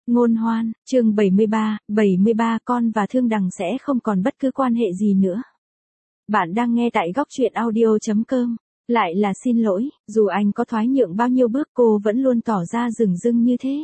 Ngôn hoan, chương 73 con và Thương Đằng sẽ không còn bất cứ quan hệ gì nữa. Bạn đang nghe tại góc truyện audio.com. Lại là xin lỗi, dù anh có thoái nhượng bao nhiêu bước cô vẫn luôn tỏ ra dửng dưng như thế.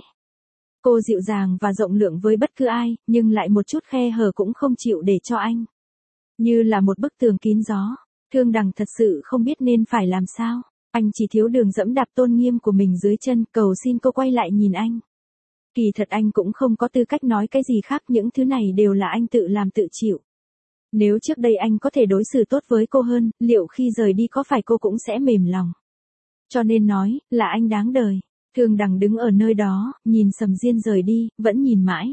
Cô dịu dàng và rộng lượng với bất cứ ai, nhưng lại một chút khe hở cũng không chịu để cho anh. Như là một bức tường kín gió, Thương Đằng thật sự không biết nên phải làm sao. Anh chỉ thiếu đường dẫm đạp tôn nghiêm của mình dưới chân, cầu xin cô quay lại nhìn anh. Kỳ thật anh cũng không có tư cách nói cái gì khác, những thứ này đều là anh tự làm tự chịu. Nếu trước đây anh có thể đối xử tốt với cô hơn, liệu khi rời đi có phải cô cũng sẽ mềm lòng? Cho nên nói, là anh đáng đời. Thương Đằng đứng ở nơi đó, nhìn Sầm Diên rời đi, vẫn nhìn mãi.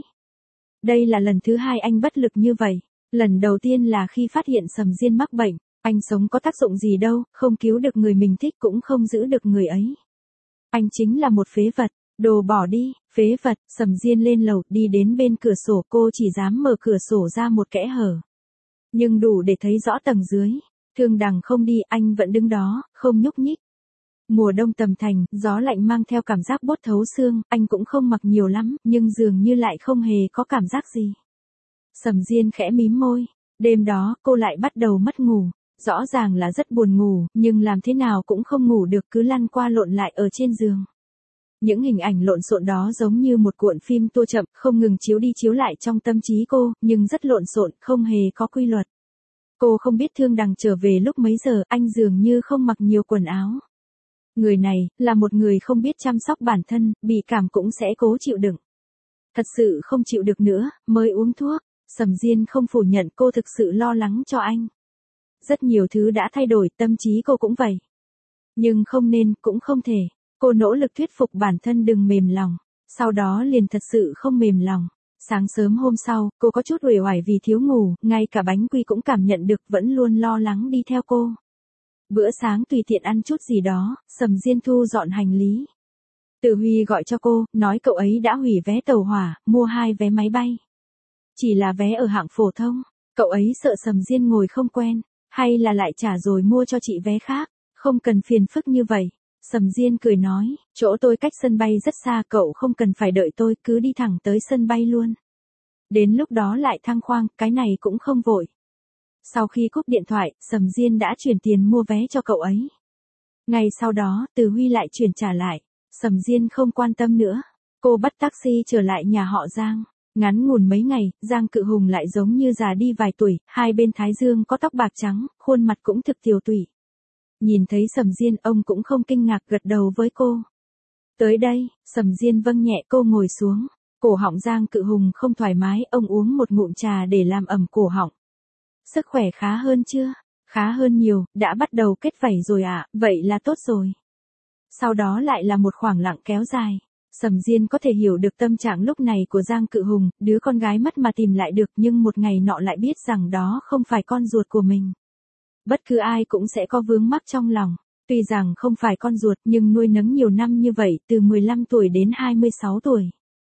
Đây là lần thứ hai anh bất lực như vậy. Lần đầu tiên là khi phát hiện Sầm Diên mắc bệnh. Anh sống có tác dụng gì đâu, không cứu được người mình thích cũng không giữ được người ấy. Anh chính là một phế vật. Đồ bỏ đi, phế vật. Sầm Diên lên lầu, đi đến bên cửa sổ, cô chỉ dám mở cửa sổ ra một kẽ hở. Nhưng đủ để thấy rõ tầng dưới. Thương Đằng không đi, anh vẫn đứng đó, không nhúc nhích. Mùa đông Tầm Thành, gió lạnh mang theo cảm giác buốt thấu xương, anh cũng không mặc nhiều lắm, nhưng dường như lại không hề có cảm giác gì. Sầm Diên khẽ mím môi. Đêm đó, cô lại bắt đầu mất ngủ. Rõ ràng là rất buồn ngủ, nhưng làm thế nào cũng không ngủ được, cứ lăn qua lộn lại ở trên giường. Những hình ảnh lộn xộn đó giống như một cuộn phim tua chậm, không ngừng chiếu đi chiếu lại trong tâm trí cô, nhưng rất lộn xộn, không hề có quy luật. Cô không biết Thương Đằng trở về lúc mấy giờ, anh dường như không mặc nhiều quần áo. Người này, là một người không biết chăm sóc bản thân, bị cảm cũng sẽ cố chịu đựng. Thật sự không chịu được nữa, mới uống thuốc. Sầm Diên không phủ nhận cô thực sự lo lắng cho anh. Rất nhiều thứ đã thay đổi, tâm trí cô cũng vậy. Nhưng không nên, cũng không thể. Cô nỗ lực thuyết phục bản thân đừng mềm lòng. Sau đó liền thật sự không mềm lòng. Sáng sớm hôm sau, cô có chút uể oải vì thiếu ngủ, ngay cả bánh quy cũng cảm nhận được, vẫn luôn lo lắng đi theo cô. Bữa sáng tùy tiện ăn chút gì đó, Sầm Diên thu dọn hành lý. Từ Huy gọi cho cô, nói cậu ấy đã hủy vé tàu hỏa, mua 2 vé máy bay. Chỉ là vé ở hạng phổ thông. Cậu ấy sợ Sầm Diên ngồi không quen, hay là lại trả rồi mua cho chị vé khác. Không cần phiền phức như vậy. Sầm Diên cười nói, chỗ tôi cách sân bay rất xa, cậu không cần phải đợi tôi, cứ đi thẳng tới sân bay luôn. Đến lúc đó lại thăng khoang, cái này cũng không vội. Sau khi cúp điện thoại, Sầm Diên đã chuyển tiền mua vé cho cậu ấy. Ngày sau đó, Từ Huy lại chuyển trả lại. Sầm Diên không quan tâm nữa. Cô bắt taxi trở lại nhà họ Giang. Ngắn ngủn mấy ngày, Giang Cự Hùng lại giống như già đi vài tuổi, hai bên thái dương có tóc bạc trắng, khuôn mặt cũng thực tiều tụy. Nhìn thấy Sầm Diên, ông cũng không kinh ngạc, gật đầu với cô. Tới đây, Sầm Diên vâng nhẹ, cô ngồi xuống. Cổ họng Giang Cự Hùng không thoải mái, ông uống một ngụm trà để làm ẩm cổ họng. Sức khỏe khá hơn chưa? Khá hơn nhiều, đã bắt đầu kết vảy rồi ạ, vậy là tốt rồi. Sau đó lại là một khoảng lặng kéo dài. Sầm Diên có thể hiểu được tâm trạng lúc này của Giang Cự Hùng, đứa con gái mất mà tìm lại được, nhưng một ngày nọ lại biết rằng đó không phải con ruột của mình. Bất cứ ai cũng sẽ có vướng mắc trong lòng. Tuy rằng không phải con ruột nhưng nuôi nấng nhiều năm như vậy, từ 15 tuổi đến 26 tuổi.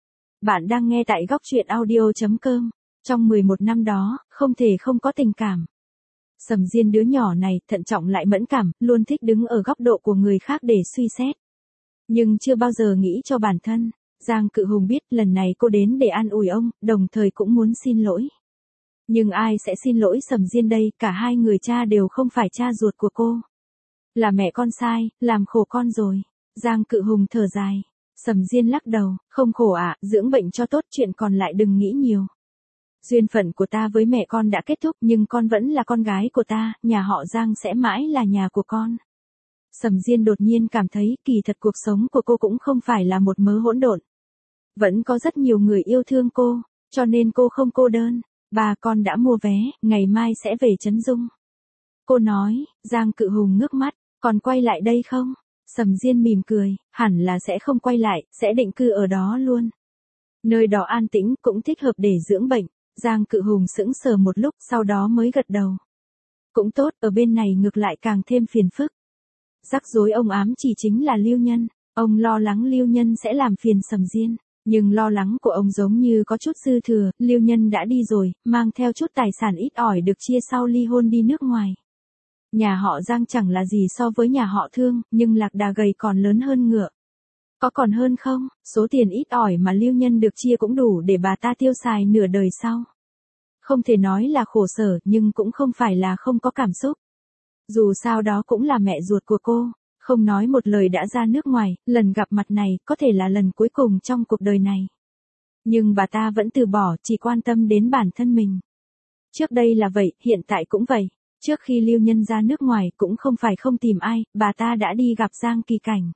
Bạn đang nghe tại góc truyện audio.com. Trong 11 năm đó, không thể không có tình cảm. Sầm Diên đứa nhỏ này, thận trọng lại mẫn cảm, luôn thích đứng ở góc độ của người khác để suy xét. Nhưng chưa bao giờ nghĩ cho bản thân. Giang Cự Hùng biết lần này cô đến để an ủi ông, đồng thời cũng muốn xin lỗi. Nhưng ai sẽ xin lỗi Sầm Diên đây, cả hai người cha đều không phải cha ruột của cô. Là mẹ con sai, làm khổ con rồi. Giang Cự Hùng thở dài. Sầm Diên lắc đầu, không khổ ạ, dưỡng bệnh cho tốt, chuyện còn lại đừng nghĩ nhiều. Duyên phận của ta với mẹ con đã kết thúc, nhưng con vẫn là con gái của ta, nhà họ Giang sẽ mãi là nhà của con. Sầm Diên đột nhiên cảm thấy, kỳ thật cuộc sống của cô cũng không phải là một mớ hỗn độn. Vẫn có rất nhiều người yêu thương cô, cho nên cô không cô đơn. Bà con đã mua vé, ngày mai sẽ về Trấn Dung. Cô nói. Giang Cự Hùng ngước mắt, còn quay lại đây không? Sầm Diên mỉm cười, hẳn là sẽ không quay lại, sẽ định cư ở đó luôn. Nơi đó an tĩnh, cũng thích hợp để dưỡng bệnh. Giang Cự Hùng sững sờ một lúc, sau đó mới gật đầu. Cũng tốt, ở bên này ngược lại càng thêm phiền phức. Rắc rối ông ám chỉ chính là Lưu Nhân. Ông lo lắng Lưu Nhân sẽ làm phiền Sầm Diên. Nhưng lo lắng của ông giống như có chút dư thừa, Lưu Nhân đã đi rồi, mang theo chút tài sản ít ỏi được chia sau ly hôn đi nước ngoài. Nhà họ Giang chẳng là gì so với nhà họ Thương, nhưng lạc đà gầy còn lớn hơn ngựa. Có còn hơn không, số tiền ít ỏi mà Lưu Nhân được chia cũng đủ để bà ta tiêu xài nửa đời sau. Không thể nói là khổ sở nhưng cũng không phải là không có cảm xúc. Dù sao đó cũng là mẹ ruột của cô, không nói một lời đã ra nước ngoài, lần gặp mặt này có thể là lần cuối cùng trong cuộc đời này. Nhưng bà ta vẫn từ bỏ, chỉ quan tâm đến bản thân mình. Trước đây là vậy, hiện tại cũng vậy. Trước khi Lưu Nhân ra nước ngoài cũng không phải không tìm ai, bà ta đã đi gặp Giang Kỳ Cảnh.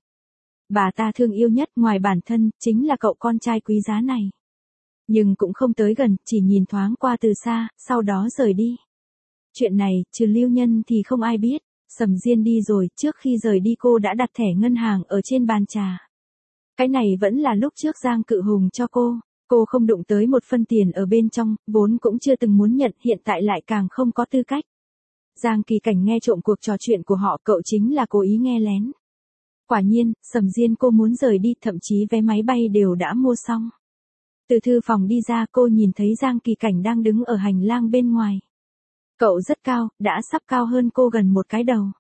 Bà ta thương yêu nhất ngoài bản thân, chính là cậu con trai quý giá này. Nhưng cũng không tới gần, chỉ nhìn thoáng qua từ xa, sau đó rời đi. Chuyện này, trừ Lưu Nhân thì không ai biết. Sầm Diên đi rồi, trước khi rời đi cô đã đặt thẻ ngân hàng ở trên bàn trà. Cái này vẫn là lúc trước Giang Cự Hùng cho cô không đụng tới một phân tiền ở bên trong, vốn cũng chưa từng muốn nhận, hiện tại lại càng không có tư cách. Giang Kỳ Cảnh nghe trộm cuộc trò chuyện của họ, cậu chính là cố ý nghe lén. Quả nhiên, Sầm Diên cô muốn rời đi, thậm chí vé máy bay đều đã mua xong. Từ thư phòng đi ra cô nhìn thấy Giang Kỳ Cảnh đang đứng ở hành lang bên ngoài. Cậu rất cao, đã sắp cao hơn cô gần một cái đầu.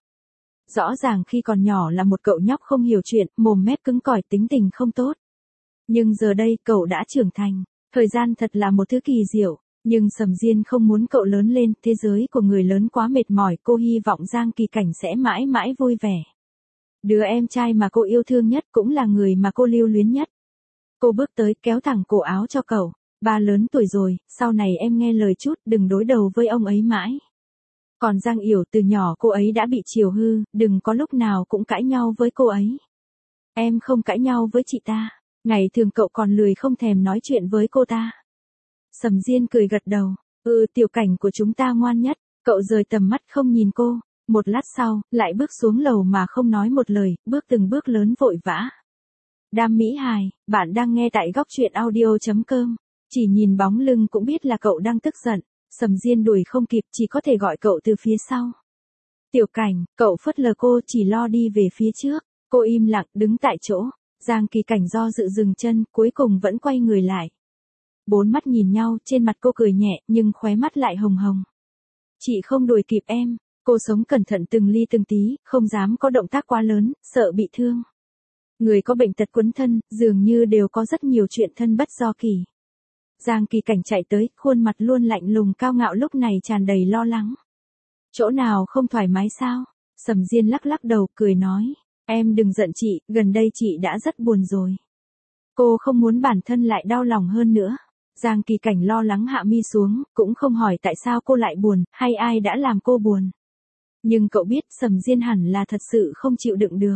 Rõ ràng khi còn nhỏ là một cậu nhóc không hiểu chuyện, mồm mép cứng cỏi, tính tình không tốt. Nhưng giờ đây cậu đã trưởng thành, thời gian thật là một thứ kỳ diệu. Nhưng Sầm Diên không muốn cậu lớn lên, thế giới của người lớn quá mệt mỏi, cô hy vọng Giang Kỳ Cảnh sẽ mãi mãi vui vẻ. Đứa em trai mà cô yêu thương nhất cũng là người mà cô lưu luyến nhất. Cô bước tới kéo thẳng cổ áo cho cậu. Ba lớn tuổi rồi, sau này em nghe lời chút, đừng đối đầu với ông ấy mãi. Còn Giang Yểu từ nhỏ cô ấy đã bị chiều hư, đừng có lúc nào cũng cãi nhau với cô ấy. Em không cãi nhau với chị ta, ngày thường cậu còn lười không thèm nói chuyện với cô ta. Sầm Diên cười gật đầu, Tiểu Cảnh của chúng ta ngoan nhất, cậu rời tầm mắt không nhìn cô. Một lát sau, lại bước xuống lầu mà không nói một lời, bước từng bước lớn vội vã. Đam Mỹ Hài, bạn đang nghe tại góc truyện audio.com. Chỉ nhìn bóng lưng cũng biết là cậu đang tức giận. Sầm Diên đuổi không kịp, chỉ có thể gọi cậu từ phía sau. Tiểu Cảnh, cậu phớt lờ cô, chỉ lo đi về phía trước. Cô im lặng đứng tại chỗ. Giang Kỳ Cảnh do dự dừng chân, cuối cùng vẫn quay người lại. Bốn mắt nhìn nhau, trên mặt cô cười nhẹ, nhưng khóe mắt lại hồng hồng. Chị không đuổi kịp em. Cô sống cẩn thận từng ly từng tí, không dám có động tác quá lớn, sợ bị thương. Người có bệnh tật quấn thân, dường như đều có rất nhiều chuyện thân bất do kỳ. Giang Kỳ Cảnh chạy tới, khuôn mặt luôn lạnh lùng cao ngạo lúc này tràn đầy lo lắng. Chỗ nào không thoải mái sao? Sầm Diên lắc lắc đầu, cười nói. Em đừng giận chị, gần đây chị đã rất buồn rồi. Cô không muốn bản thân lại đau lòng hơn nữa. Giang Kỳ Cảnh lo lắng hạ mi xuống, cũng không hỏi tại sao cô lại buồn, hay ai đã làm cô buồn. Nhưng cậu biết Sầm Diên hẳn là thật sự không chịu đựng được.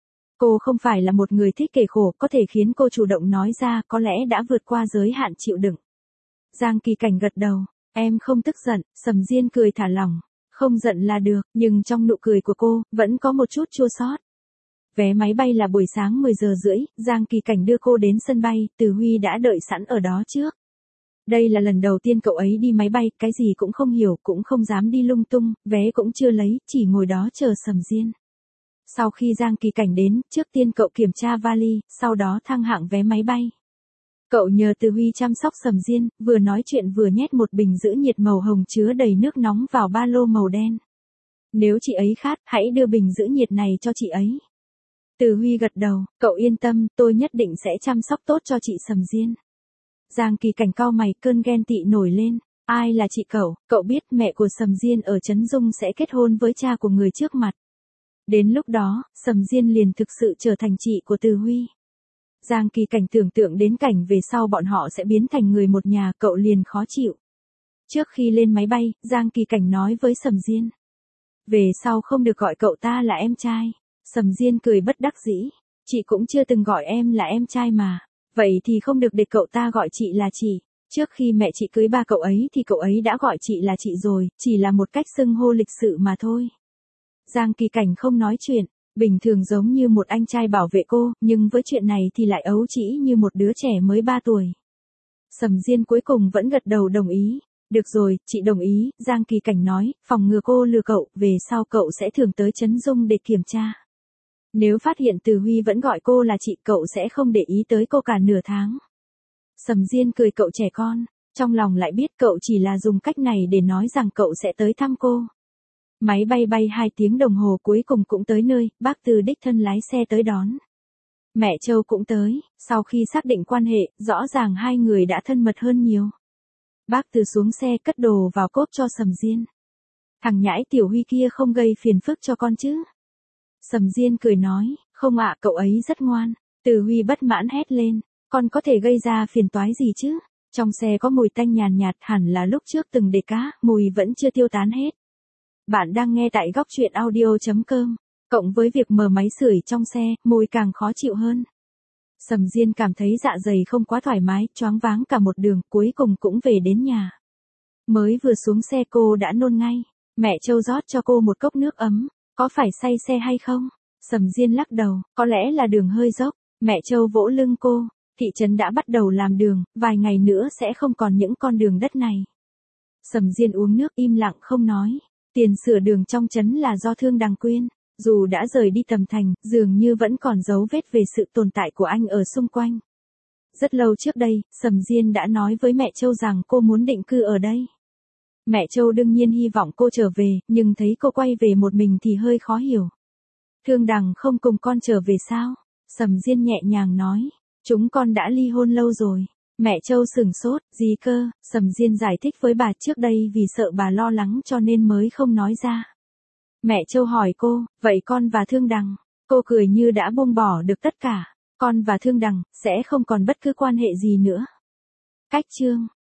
Cô không phải là một người thích kể khổ, có thể khiến cô chủ động nói ra, có lẽ đã vượt qua giới hạn chịu đựng. Giang Kỳ Cảnh gật đầu, em không tức giận, Sầm Diên cười thả lỏng, không giận là được, nhưng trong nụ cười của cô, vẫn có một chút chua xót. Vé máy bay là buổi sáng 10 giờ rưỡi, Giang Kỳ Cảnh đưa cô đến sân bay, Từ Huy đã đợi sẵn ở đó trước. Đây là lần đầu tiên cậu ấy đi máy bay, cái gì cũng không hiểu, cũng không dám đi lung tung, vé cũng chưa lấy, chỉ ngồi đó chờ Sầm Diên. Sau khi Giang Kỳ Cảnh đến, trước tiên cậu kiểm tra vali, sau đó thăng hạng vé máy bay. Cậu nhờ Từ Huy chăm sóc Sầm Diên, vừa nói chuyện vừa nhét một bình giữ nhiệt màu hồng chứa đầy nước nóng vào ba lô màu đen. Nếu chị ấy khát, hãy đưa bình giữ nhiệt này cho chị ấy. Từ Huy gật đầu, cậu yên tâm, tôi nhất định sẽ chăm sóc tốt cho chị Sầm Diên. Giang Kỳ Cảnh cau mày, cơn ghen tị nổi lên. Ai là chị cậu biết mẹ của Sầm Diên ở Trấn Dung sẽ kết hôn với cha của người trước mặt. Đến lúc đó, Sầm Diên liền thực sự trở thành chị của Từ Huy. Giang Kỳ Cảnh tưởng tượng đến cảnh về sau bọn họ sẽ biến thành người một nhà, cậu liền khó chịu. Trước khi lên máy bay, Giang Kỳ Cảnh nói với Sầm Diên. Về sau không được gọi cậu ta là em trai. Sầm Diên cười bất đắc dĩ. Chị cũng chưa từng gọi em là em trai mà. Vậy thì không được để cậu ta gọi chị là chị. Trước khi mẹ chị cưới ba cậu ấy thì cậu ấy đã gọi chị là chị rồi, chỉ là một cách xưng hô lịch sự mà thôi. Giang Kỳ Cảnh không nói chuyện, bình thường giống như một anh trai bảo vệ cô, nhưng với chuyện này thì lại ấu trĩ như một đứa trẻ mới 3 tuổi. Sầm Diên cuối cùng vẫn gật đầu đồng ý. Được rồi, chị đồng ý, Giang Kỳ Cảnh nói, phòng ngừa cô lừa cậu, về sau cậu sẽ thường tới Trấn Dung để kiểm tra. Nếu phát hiện Từ Huy vẫn gọi cô là chị, cậu sẽ không để ý tới cô cả nửa tháng. Sầm Diên cười cậu trẻ con, trong lòng lại biết cậu chỉ là dùng cách này để nói rằng cậu sẽ tới thăm cô. Máy bay bay 2 tiếng đồng hồ cuối cùng cũng tới nơi, bác Từ đích thân lái xe tới đón. Mẹ Châu cũng tới, sau khi xác định quan hệ, rõ ràng hai người đã thân mật hơn nhiều. Bác Từ xuống xe cất đồ vào cốp cho Sầm Diên. Thằng nhãi Tiểu Huy kia không gây phiền phức cho con chứ? Sầm Diên cười nói, không ạ, cậu ấy rất ngoan. Từ Huy bất mãn hét lên, con có thể gây ra phiền toái gì chứ? Trong xe có mùi tanh nhàn nhạt, hẳn là lúc trước từng để cá, mùi vẫn chưa tiêu tán hết. Bạn đang nghe tại góc truyện audio.com. Cộng với việc mở máy sưởi trong xe, mùi càng khó chịu hơn. Sầm Diên cảm thấy dạ dày không quá thoải mái, choáng váng cả một đường, cuối cùng cũng về đến nhà. Mới vừa xuống xe cô đã nôn ngay. Mẹ Châu rót cho cô một cốc nước ấm. Có phải say xe hay không? Sầm Diên lắc đầu, có lẽ là đường hơi dốc. Mẹ Châu vỗ lưng cô. Thị trấn đã bắt đầu làm đường, vài ngày nữa sẽ không còn những con đường đất này. Sầm Diên uống nước im lặng không nói. Tiền sửa đường trong trấn là do Thương Đằng quyên. Dù đã rời đi Tầm Thành, dường như vẫn còn dấu vết về sự tồn tại của anh ở xung quanh. Rất lâu trước đây, Sầm Diên đã nói với mẹ Châu rằng cô muốn định cư ở đây. Mẹ Châu đương nhiên hy vọng cô trở về, nhưng thấy cô quay về một mình thì hơi khó hiểu. Thương Đằng không cùng con trở về sao? Sầm Diên nhẹ nhàng nói, chúng con đã ly hôn lâu rồi. Mẹ Châu sửng sốt, gì cơ? Sầm Diên giải thích với bà trước đây vì sợ bà lo lắng cho nên mới không nói ra. Mẹ Châu hỏi cô, vậy con và Thương Đằng? Cô cười như đã buông bỏ được tất cả. Con và Thương Đằng sẽ không còn bất cứ quan hệ gì nữa. Cách chương